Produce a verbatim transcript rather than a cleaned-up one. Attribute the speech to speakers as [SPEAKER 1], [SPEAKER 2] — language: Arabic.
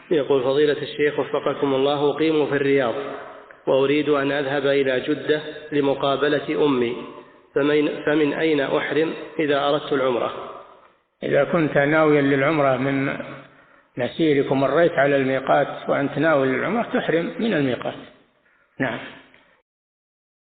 [SPEAKER 1] يقول فضيلة الشيخ وفقكم الله، أقيم في الرياض وأريد أن أذهب إلى جدة لمقابلة أمي، فمن, فمن أين أحرم إذا أردت العمرة؟
[SPEAKER 2] إذا كنت ناويا للعمرة من مسيرك ومريت على الميقات وأنت ناوي للعمرة تحرم من الميقات. نعم.